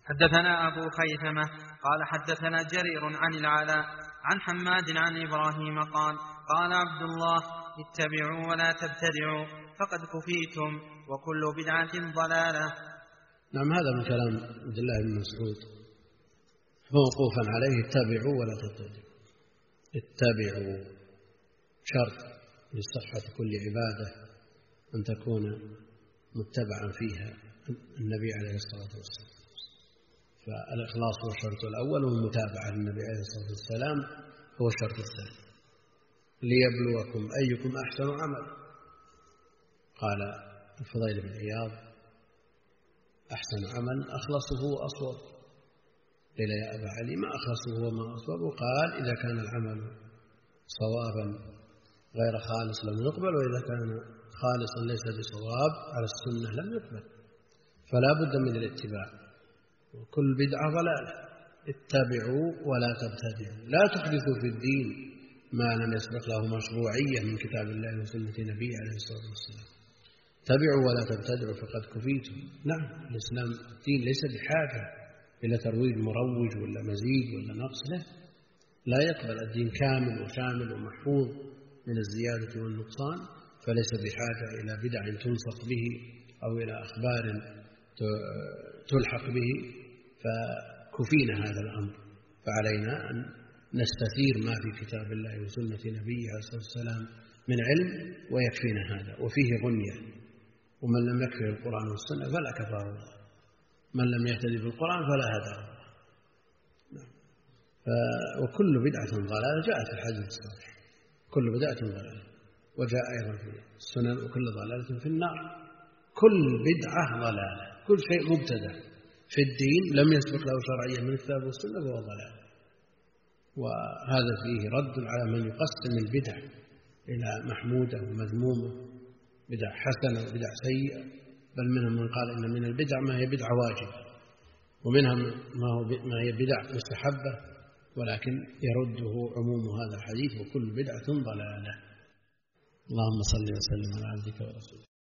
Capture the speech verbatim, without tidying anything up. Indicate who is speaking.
Speaker 1: حدثنا أبو خيثمة قال حدثنا جرير عن العلاء عن حماد عن إبراهيم قال قال عبد الله اتبعوا ولا تبتدعوا فقد كفيتم وكل بدعة ضلالة.
Speaker 2: نعم، هذا من كلام عبد الله بن مسعود موقوفا عليه: اتبعوا ولا تبتدعوا. اتبعوا شرط لصحة كل عبادة أن تكون متبعا فيها النبي عليه الصلاة والسلام، فالإخلاص هو الشرط الأول، والمتابعة للنبي عليه الصلاة والسلام هو الشرط الثاني. ليبلوكم أيكم أحسن عمل. قال الفضيل بن عياض: أحسن عمل أخلصه وأصوب. قيل: يا أبا علي ما أخلصه وما أصوب؟ قال: إذا كان العمل صوابا غير خالص لم يقبل، وإذا كان خالصا ليس بصواب على السنة لم يقبل. فلا بد من الاتباع، وكل بدعة ضلالة. اتبعوا ولا تبتدعوا، لا تحدثوا في الدين ما لم يسبق له مشروعية من كتاب الله وسنة نبيه عليه الصلاة والسلام. اتبعوا ولا تبتدعوا فقد كفيتم. نعم، الإسلام دين ليس بحاجة إلى ترويج مروج ولا مزيد ولا نقص، له لا يقبل. الدين كامل وشامل ومحفوظ من الزيادة والنقصان، فليس بحاجة إلى بدع تنسق به أو إلى أخبار تلحق به، فكفينا هذا الأمر. فعلينا أن نستثير ما في كتاب الله وسنة نبيه عليه الصلاة والسلام من علم، ويكفينا هذا، وفيه غنية. ومن لم يكفه القرآن والسنة فلا كفاه الله، من لم يهتدي بالقرآن فلا هدى الله. وكل بدعة ضلالة جاءت في الحديث الصحيح: كل بدعة ضلالة. وجاء أيضا في السنن: وكل ضلالة في النار. كل بدعة ضلالة، كل شيء مبتدع في الدين لم يسبق له شرعيا من الكتاب والسنة فهو ضلال. وهذا فيه رد على من يقسم البدع إلى محمودة ومذمومة، بدع حسنة وبدع سيئة، بل منهم من قال إن من البدع ما هي بدع واجبة، ومنها ما هو ما هي بدع مستحبة، ولكن يرده عموم هذا الحديث: وكل بدعة ضلالة. اللهم صل وسلم على عبدك ورسولك.